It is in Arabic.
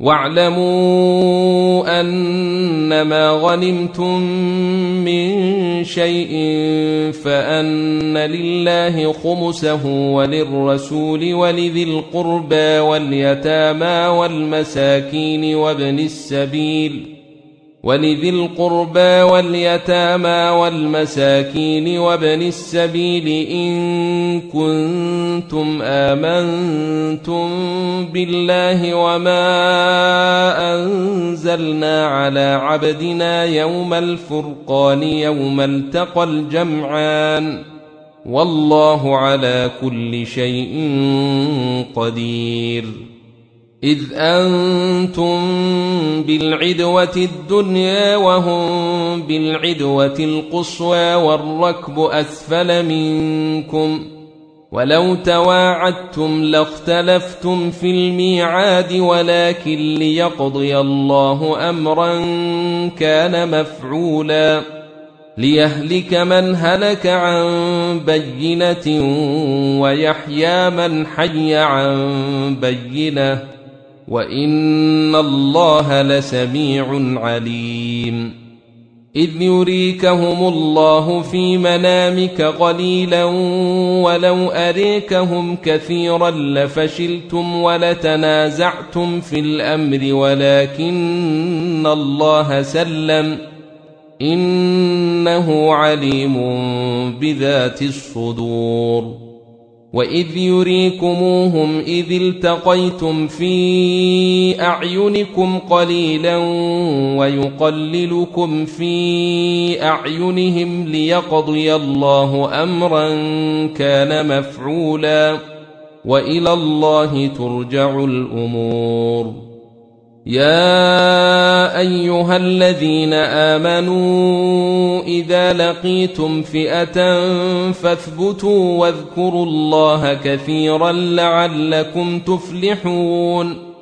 واعلموا أنما غنمتم من شيء فأن لله خمسه وللرسول ولذي القربى واليتامى والمساكين وابن السبيل إن كنتم آمنتم بالله وما أنزلنا على عبدنا يوم الفرقان يوم التقى الجمعان والله على كل شيء قدير. إذ أنتم بالعدوة الدنيا وهم بالعدوة القصوى والركب أسفل منكم ولو تواعدتم لاختلفتم في الميعاد ولكن ليقضي الله أمرا كان مفعولا ليهلك من هلك عن بينة ويحيى من حي عن بينة وإن الله لسميع عليم. إذ يريكهم الله في منامك قليلا ولو أريكهم كثيرا لفشلتم ولتنازعتم في الأمر ولكن الله سلم إنه عليم بذات الصدور. وإذ يريكموهم إذ التقيتم في أعينكم قليلا ويقللكم في أعينهم ليقضي الله أمرا كان مفعولا وإلى الله ترجع الأمور. يا أيها الذين آمنوا إذا لقيتم فئة فاثبتوا واذكروا الله كثيرا لعلكم تفلحون.